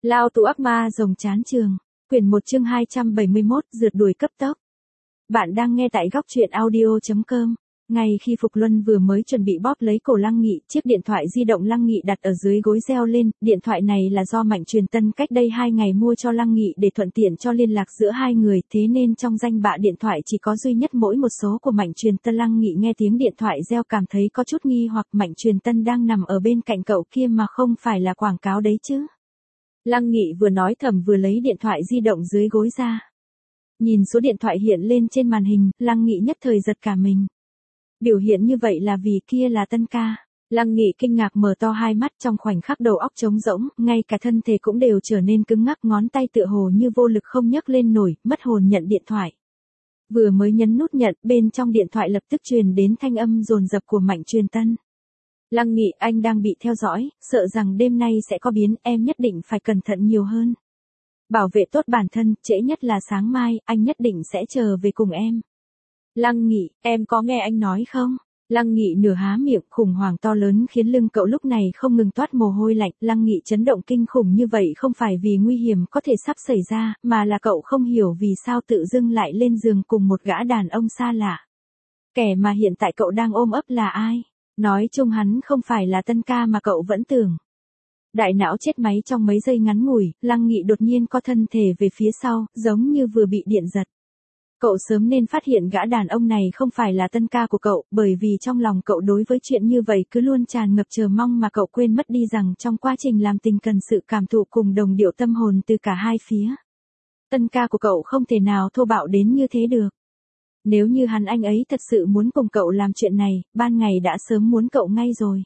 Lao tù ác ma rồng chán trường. Quyển 1 chương 271, rượt đuổi cấp tốc. Bạn đang nghe tại góc truyện audio.com. Ngay khi Phục Luân vừa mới chuẩn bị bóp lấy cổ Lăng Nghị, chiếc điện thoại di động Lăng Nghị đặt ở dưới gối reo lên. Điện thoại này là do Mạnh Truyền Tân cách đây 2 ngày mua cho Lăng Nghị để thuận tiện cho liên lạc giữa hai người, thế nên trong danh bạ điện thoại chỉ có duy nhất mỗi một số của Mạnh Truyền Tân. Lăng Nghị nghe tiếng điện thoại reo cảm thấy có chút nghi hoặc, Mạnh Truyền Tân đang nằm ở bên cạnh cậu kia mà không phải là quảng cáo đấy chứ. Lăng Nghị vừa nói thầm vừa lấy điện thoại di động dưới gối ra. Nhìn số điện thoại hiện lên trên màn hình, Lăng Nghị nhất thời giật cả mình. Biểu hiện như vậy là vì kia là Tân ca. Lăng Nghị kinh ngạc mở to hai mắt, trong khoảnh khắc đầu óc trống rỗng, ngay cả thân thể cũng đều trở nên cứng ngắc, ngón tay tựa hồ như vô lực không nhấc lên nổi, mất hồn nhận điện thoại. Vừa mới nhấn nút nhận, bên trong điện thoại lập tức truyền đến thanh âm dồn dập của Mạnh Truyền Tân. Lăng Nghị, anh đang bị theo dõi, sợ rằng đêm nay sẽ có biến, em nhất định phải cẩn thận nhiều hơn. Bảo vệ tốt bản thân, trễ nhất là sáng mai, anh nhất định sẽ chờ về cùng em. Lăng Nghị, em có nghe anh nói không? Lăng Nghị nửa há miệng, khủng hoảng to lớn khiến lưng cậu lúc này không ngừng toát mồ hôi lạnh. Lăng Nghị chấn động kinh khủng như vậy không phải vì nguy hiểm có thể sắp xảy ra, mà là cậu không hiểu vì sao tự dưng lại lên giường cùng một gã đàn ông xa lạ. Kẻ mà hiện tại cậu đang ôm ấp là ai? Nói chung hắn không phải là Tân ca mà cậu vẫn tưởng. Đại não chết máy trong mấy giây ngắn ngủi, Lăng Nghị đột nhiên co thân thể về phía sau, giống như vừa bị điện giật. Cậu sớm nên phát hiện gã đàn ông này không phải là Tân ca của cậu, bởi vì trong lòng cậu đối với chuyện như vậy cứ luôn tràn ngập chờ mong mà cậu quên mất đi rằng trong quá trình làm tình cần sự cảm thụ cùng đồng điệu tâm hồn từ cả hai phía. Tân ca của cậu không thể nào thô bạo đến như thế được. Nếu như anh ấy thật sự muốn cùng cậu làm chuyện này, ban ngày đã sớm muốn cậu ngay rồi.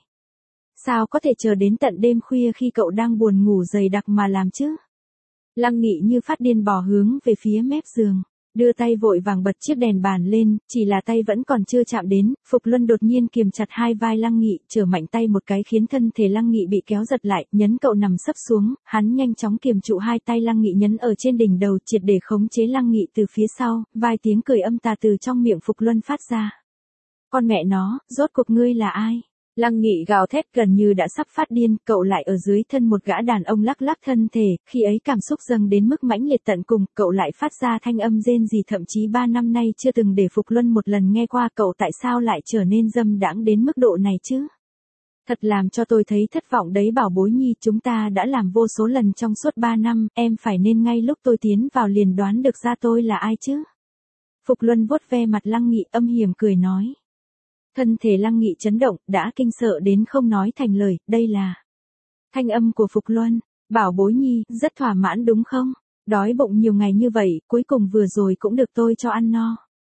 Sao có thể chờ đến tận đêm khuya khi cậu đang buồn ngủ dày đặc mà làm chứ? Lăng Nghị như phát điên bò hướng về phía mép giường, đưa tay vội vàng bật chiếc đèn bàn lên, chỉ là tay vẫn còn chưa chạm đến, Phục Luân đột nhiên kiềm chặt hai vai Lăng Nghị, trở mạnh tay một cái khiến thân thể Lăng Nghị bị kéo giật lại, nhấn cậu nằm sấp xuống, hắn nhanh chóng kiềm trụ hai tay Lăng Nghị nhấn ở trên đỉnh đầu, triệt để khống chế Lăng Nghị từ phía sau, vài tiếng cười âm tà từ trong miệng Phục Luân phát ra. Con mẹ nó, rốt cuộc ngươi là ai? Lăng Nghị gào thét gần như đã sắp phát điên, cậu lại ở dưới thân một gã đàn ông lắc lắc thân thể, khi ấy cảm xúc dâng đến mức mãnh liệt tận cùng, cậu lại phát ra thanh âm rên rỉ thậm chí 3 năm nay chưa từng để Phục Luân một lần nghe qua, cậu tại sao lại trở nên dâm đãng đến mức độ này chứ? Thật làm cho tôi thấy thất vọng đấy Bảo bối nhi, chúng ta đã làm vô số lần trong suốt 3 năm, em phải nên ngay lúc tôi tiến vào liền đoán được ra tôi là ai chứ? Phục Luân vuốt ve mặt Lăng Nghị âm hiểm cười nói. Thân thể Lăng Nghị chấn động, đã kinh sợ đến không nói thành lời, đây là thanh âm của Phục Luân. Bảo bối nhi, rất thỏa mãn đúng không? Đói bụng nhiều ngày như vậy, cuối cùng vừa rồi cũng được tôi cho ăn no.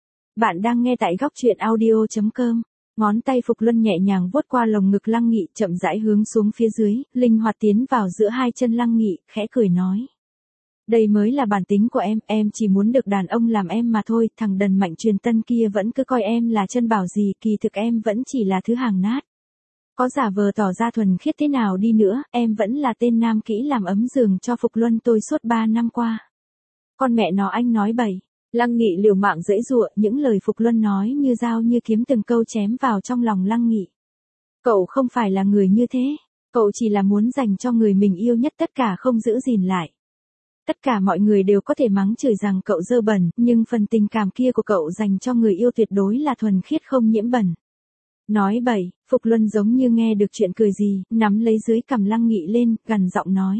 Bạn đang nghe tại góc truyện audio.com. Ngón tay Phục Luân nhẹ nhàng vuốt qua lồng ngực Lăng Nghị, chậm rãi hướng xuống phía dưới, linh hoạt tiến vào giữa hai chân Lăng Nghị, khẽ cười nói. Đây mới là bản tính của em chỉ muốn được đàn ông làm em mà thôi, thằng đần Mạnh Truyền Tân kia vẫn cứ coi em là chân bảo gì, kỳ thực em vẫn chỉ là thứ hàng nát. Có giả vờ tỏ ra thuần khiết thế nào đi nữa, em vẫn là tên nam kỹ làm ấm giường cho Phục Luân tôi suốt 3 năm qua. Con mẹ nó anh nói bậy. Lăng Nghị liều mạng giãy giụa, những lời Phục Luân nói như dao như kiếm từng câu chém vào trong lòng Lăng Nghị. Cậu không phải là người như thế, cậu chỉ là muốn dành cho người mình yêu nhất tất cả không giữ gìn lại. Tất cả mọi người đều có thể mắng chửi rằng cậu dơ bẩn, nhưng phần tình cảm kia của cậu dành cho người yêu tuyệt đối là thuần khiết không nhiễm bẩn. Nói bậy, Phục Luân giống như nghe được chuyện cười gì, nắm lấy dưới cằm Lăng Nghị lên, gằn giọng nói.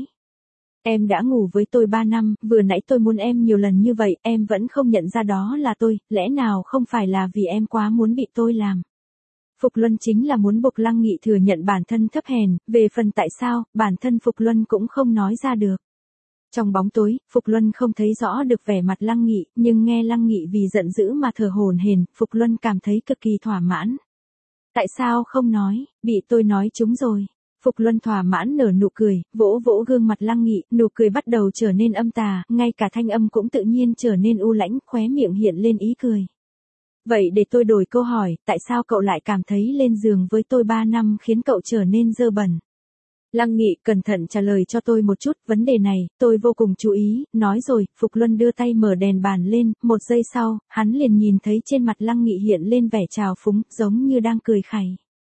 Em đã ngủ với tôi 3 năm, vừa nãy tôi muốn em nhiều lần như vậy, em vẫn không nhận ra đó là tôi, lẽ nào không phải là vì em quá muốn bị tôi làm. Phục Luân chính là muốn buộc Lăng Nghị thừa nhận bản thân thấp hèn, về phần tại sao, bản thân Phục Luân cũng không nói ra được. Trong bóng tối, Phục Luân không thấy rõ được vẻ mặt Lăng Nghị, nhưng nghe Lăng Nghị vì giận dữ mà thở hổn hển, Phục Luân cảm thấy cực kỳ thỏa mãn. Tại sao không nói, bị tôi nói trúng rồi. Phục Luân thỏa mãn nở nụ cười, vỗ vỗ gương mặt Lăng Nghị, nụ cười bắt đầu trở nên âm tà, ngay cả thanh âm cũng tự nhiên trở nên u lãnh, khóe miệng hiện lên ý cười. Vậy để tôi đổi câu hỏi, tại sao cậu lại cảm thấy lên giường với tôi 3 năm khiến cậu trở nên dơ bẩn? Lăng Nghị cẩn thận trả lời cho tôi một chút, vấn đề này, tôi vô cùng chú ý, nói rồi, Phục Luân đưa tay mở đèn bàn lên, 1 giây sau, hắn liền nhìn thấy trên mặt Lăng Nghị hiện lên vẻ trào phúng, giống như đang cười khẩy.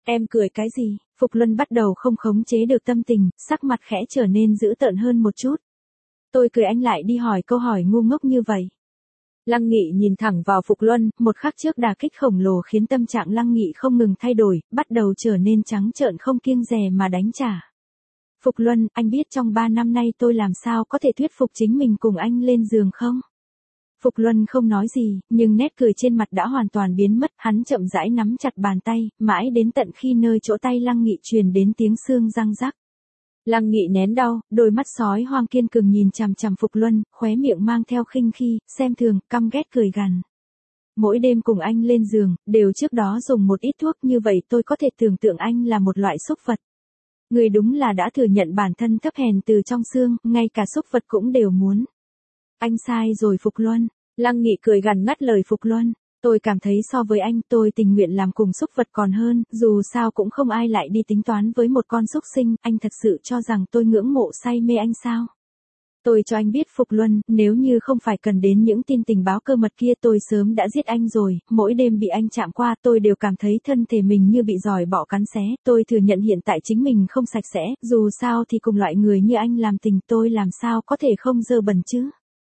Em cười cái gì? Phục Luân bắt đầu không khống chế được tâm tình, sắc mặt khẽ trở nên dữ tợn hơn một chút. Tôi cười anh lại đi hỏi câu hỏi ngu ngốc như vậy. Lăng Nghị nhìn thẳng vào Phục Luân, một khắc trước đả kích khổng lồ khiến tâm trạng Lăng Nghị không ngừng thay đổi, bắt đầu trở nên trắng trợn không kiêng dè mà đánh trả. Phục Luân, anh biết trong 3 năm nay tôi làm sao có thể thuyết phục chính mình cùng anh lên giường không? Phục Luân không nói gì, nhưng nét cười trên mặt đã hoàn toàn biến mất, hắn chậm rãi nắm chặt bàn tay, mãi đến tận khi nơi chỗ tay Lăng Nghị truyền đến tiếng xương răng rắc. Lăng Nghị nén đau, đôi mắt sói hoang kiên cường nhìn chằm chằm Phục Luân, khóe miệng mang theo khinh khi, xem thường, căm ghét cười gằn. Mỗi đêm cùng anh lên giường, đều trước đó dùng một ít thuốc như vậy tôi có thể tưởng tượng anh là một loại súc vật. Người đúng là đã thừa nhận bản thân thấp hèn từ trong xương, ngay cả súc vật cũng đều muốn. Anh sai rồi Phục Luân. Lăng Nghị cười gằn ngắt lời Phục Luân. Tôi cảm thấy so với anh tôi tình nguyện làm cùng súc vật còn hơn, dù sao cũng không ai lại đi tính toán với một con súc sinh, anh thật sự cho rằng tôi ngưỡng mộ say mê anh sao? Tôi cho anh biết Phục Luân, nếu như không phải cần đến những tin tình báo cơ mật kia tôi sớm đã giết anh rồi, mỗi đêm bị anh chạm qua tôi đều cảm thấy thân thể mình như bị giòi bọ cắn xé, tôi thừa nhận hiện tại chính mình không sạch sẽ, dù sao thì cùng loại người như anh làm tình tôi làm sao có thể không dơ bẩn chứ?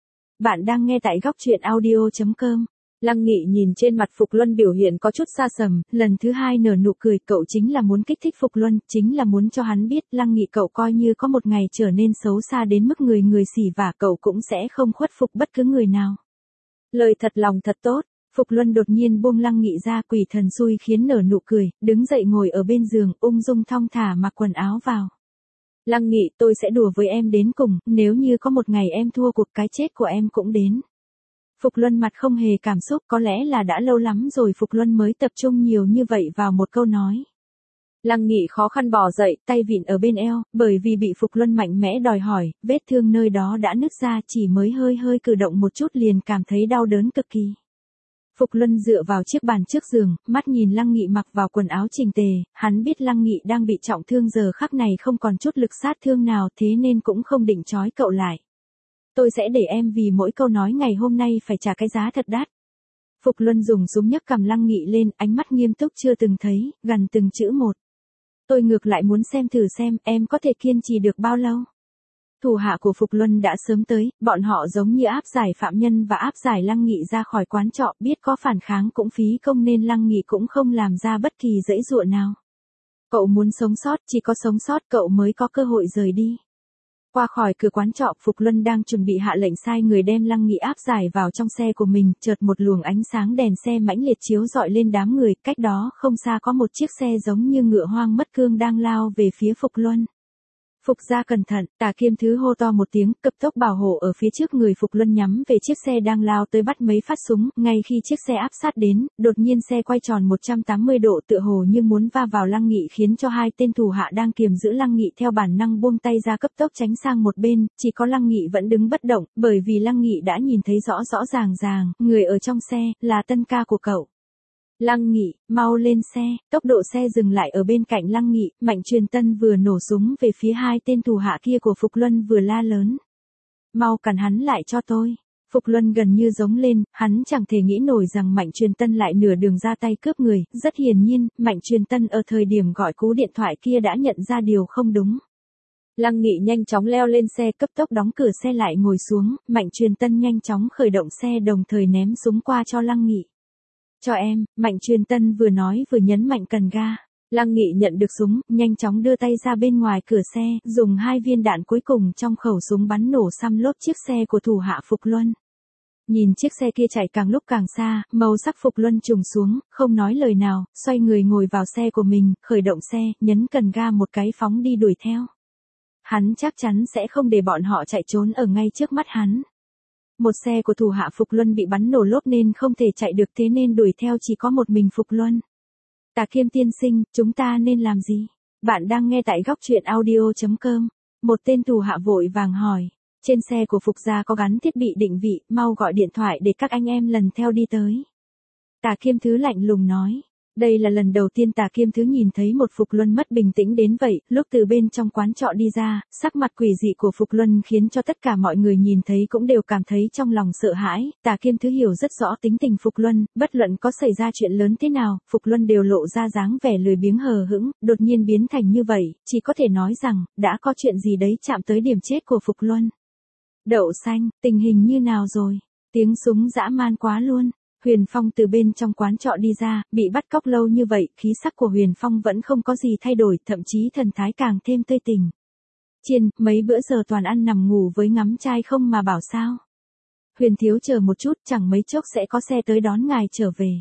Bạn đang nghe tại góc truyện audio.com. Lăng Nghị nhìn trên mặt Phục Luân biểu hiện có chút xa sầm, lần thứ hai nở nụ cười, cậu chính là muốn kích thích Phục Luân, chính là muốn cho hắn biết Lăng Nghị cậu coi như có một ngày trở nên xấu xa đến mức người người xỉ vả cậu cũng sẽ không khuất phục bất cứ người nào. Lời thật lòng thật tốt, Phục Luân đột nhiên buông Lăng Nghị ra, quỷ thần xui khiến nở nụ cười, đứng dậy ngồi ở bên giường, ung dung thong thả mặc quần áo vào. Lăng Nghị, tôi sẽ đùa với em đến cùng, nếu như có một ngày em thua cuộc cái chết của em cũng đến. Phục Luân mặt không hề cảm xúc, có lẽ là đã lâu lắm rồi Phục Luân mới tập trung nhiều như vậy vào một câu nói. Lăng Nghị khó khăn bò dậy, tay vịn ở bên eo, bởi vì bị Phục Luân mạnh mẽ đòi hỏi, vết thương nơi đó đã nứt ra, chỉ mới hơi cử động một chút liền cảm thấy đau đớn cực kỳ. Phục Luân dựa vào chiếc bàn trước giường, mắt nhìn Lăng Nghị mặc vào quần áo chỉnh tề, hắn biết Lăng Nghị đang bị trọng thương giờ khắc này không còn chút lực sát thương nào thế nên cũng không định trói cậu lại. Tôi sẽ để em vì mỗi câu nói ngày hôm nay phải trả cái giá thật đắt. Phục Luân dùng súng nhấc cầm Lăng Nghị lên, ánh mắt nghiêm túc chưa từng thấy, gần từng chữ một. Tôi ngược lại muốn xem thử xem em có thể kiên trì được bao lâu. Thủ hạ của Phục Luân đã sớm tới, bọn họ giống như áp giải phạm nhân và áp giải Lăng Nghị ra khỏi quán trọ, biết có phản kháng cũng phí công nên Lăng Nghị cũng không làm ra bất kỳ giãy giụa nào. Cậu muốn sống sót, chỉ có sống sót cậu mới có cơ hội rời đi. Qua khỏi cửa quán trọ, Phục Luân đang chuẩn bị hạ lệnh sai người đem Lăng Nghị áp giải vào trong xe của mình, chợt một luồng ánh sáng đèn xe mãnh liệt chiếu rọi lên đám người, cách đó không xa có một chiếc xe giống như ngựa hoang mất cương đang lao về phía Phục Luân. Phục gia cẩn thận, Tả Kiêm Thứ hô to một tiếng, cấp tốc bảo hộ ở phía trước người Phục Luân nhắm về chiếc xe đang lao tới bắt mấy phát súng, ngay khi chiếc xe áp sát đến, đột nhiên xe quay tròn 180 độ tựa hồ như muốn va vào Lăng Nghị khiến cho hai tên thủ hạ đang kiềm giữ Lăng Nghị theo bản năng buông tay ra cấp tốc tránh sang một bên, chỉ có Lăng Nghị vẫn đứng bất động, bởi vì Lăng Nghị đã nhìn thấy rõ ràng, người ở trong xe, là tân ca của cậu. Lăng Nghị, mau lên xe, tốc độ xe dừng lại ở bên cạnh Lăng Nghị, Mạnh Truyền Tân vừa nổ súng về phía hai tên thủ hạ kia của Phục Luân vừa la lớn. Mau cản hắn lại cho tôi. Phục Luân gần như giống lên, hắn chẳng thể nghĩ nổi rằng Mạnh Truyền Tân lại nửa đường ra tay cướp người, rất hiển nhiên, Mạnh Truyền Tân ở thời điểm gọi cú điện thoại kia đã nhận ra điều không đúng. Lăng Nghị nhanh chóng leo lên xe cấp tốc đóng cửa xe lại ngồi xuống, Mạnh Truyền Tân nhanh chóng khởi động xe đồng thời ném súng qua cho Lăng Nghị. Cho em, Mạnh Truyền Tân vừa nói vừa nhấn mạnh cần ga. Lăng Nghị nhận được súng, nhanh chóng đưa tay ra bên ngoài cửa xe, dùng 2 viên đạn cuối cùng trong khẩu súng bắn nổ xăm lốp chiếc xe của thủ hạ Phục Luân. Nhìn chiếc xe kia chạy càng lúc càng xa, màu sắc Phục Luân trùng xuống, không nói lời nào, xoay người ngồi vào xe của mình, khởi động xe, nhấn cần ga một cái phóng đi đuổi theo. Hắn chắc chắn sẽ không để bọn họ chạy trốn ở ngay trước mắt hắn. Một xe của thủ hạ Phục Luân bị bắn nổ lốp nên không thể chạy được thế nên đuổi theo chỉ có một mình Phục Luân. Tả Kiêm tiên sinh, chúng ta nên làm gì? Bạn đang nghe tại góc truyện audio.com. Một tên thủ hạ vội vàng hỏi. Trên xe của Phục gia có gắn thiết bị định vị, mau gọi điện thoại để các anh em lần theo đi tới. Tả Kiêm Thứ lạnh lùng nói. Đây là lần đầu tiên Tả Kiêm Thứ nhìn thấy một Phục Luân mất bình tĩnh đến vậy, lúc từ bên trong quán trọ đi ra, sắc mặt quỷ dị của Phục Luân khiến cho tất cả mọi người nhìn thấy cũng đều cảm thấy trong lòng sợ hãi. Tả Kiêm Thứ hiểu rất rõ tính tình Phục Luân, bất luận có xảy ra chuyện lớn thế nào, Phục Luân đều lộ ra dáng vẻ lười biếng hờ hững, đột nhiên biến thành như vậy, chỉ có thể nói rằng, đã có chuyện gì đấy chạm tới điểm chết của Phục Luân. Đậu xanh, tình hình như nào rồi? Tiếng súng dã man quá luôn. Huyền Phong từ bên trong quán trọ đi ra, bị bắt cóc lâu như vậy, khí sắc của Huyền Phong vẫn không có gì thay đổi, thậm chí thần thái càng thêm tươi tỉnh. Chiên, mấy bữa giờ toàn ăn nằm ngủ với ngắm trai không mà bảo sao. Huyền thiếu chờ một chút, chẳng mấy chốc sẽ có xe tới đón ngài trở về.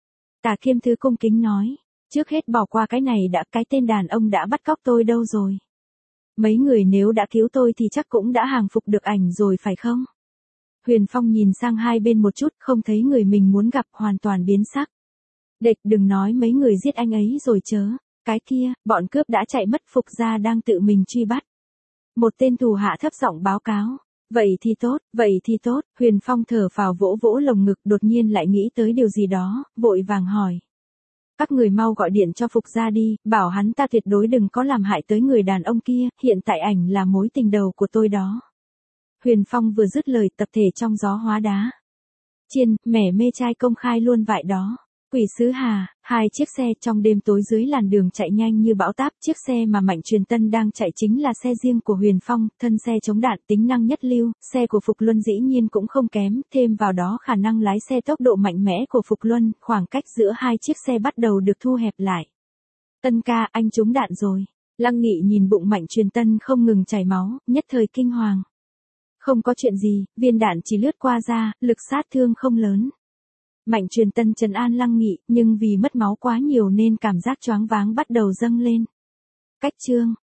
Tả Kiêm Thứ cung kính nói, trước hết bỏ qua cái này đã, cái tên đàn ông đã bắt cóc tôi đâu rồi? Mấy người nếu đã cứu tôi thì chắc cũng đã hàng phục được ảnh rồi phải không? Huyền Phong nhìn sang hai bên một chút, không thấy người mình muốn gặp, hoàn toàn biến sắc. Địch, đừng nói mấy người giết anh ấy rồi chớ. Cái kia, bọn cướp đã chạy mất, Phục gia đang tự mình truy bắt. Một tên thủ hạ thấp giọng báo cáo. Vậy thì tốt, Huyền Phong thở phào vỗ vỗ lồng ngực, đột nhiên lại nghĩ tới điều gì đó, vội vàng hỏi. Các người mau gọi điện cho Phục gia đi, bảo hắn ta tuyệt đối đừng có làm hại tới người đàn ông kia, hiện tại ảnh là mối tình đầu của tôi đó. Huyền Phong vừa dứt lời, tập thể trong gió hóa đá. Chiên, mẻ mê trai công khai luôn vậy đó. Quỷ sứ Hà, hai chiếc xe trong đêm tối dưới làn đường chạy nhanh như bão táp, chiếc xe mà Mạnh Truyền Tân đang chạy chính là xe riêng của Huyền Phong, thân xe chống đạn, tính năng nhất lưu, xe của Phục Luân dĩ nhiên cũng không kém, thêm vào đó khả năng lái xe tốc độ mạnh mẽ của Phục Luân, khoảng cách giữa hai chiếc xe bắt đầu được thu hẹp lại. Tân ca, anh trúng đạn rồi. Lăng Nghị nhìn bụng Mạnh Truyền Tân không ngừng chảy máu, nhất thời kinh hoàng. Không có chuyện gì, viên đạn chỉ lướt qua da, lực sát thương không lớn. Mạnh Truyền Tân trấn an Lăng Nghị, nhưng vì mất máu quá nhiều nên cảm giác choáng váng bắt đầu dâng lên. Cách chương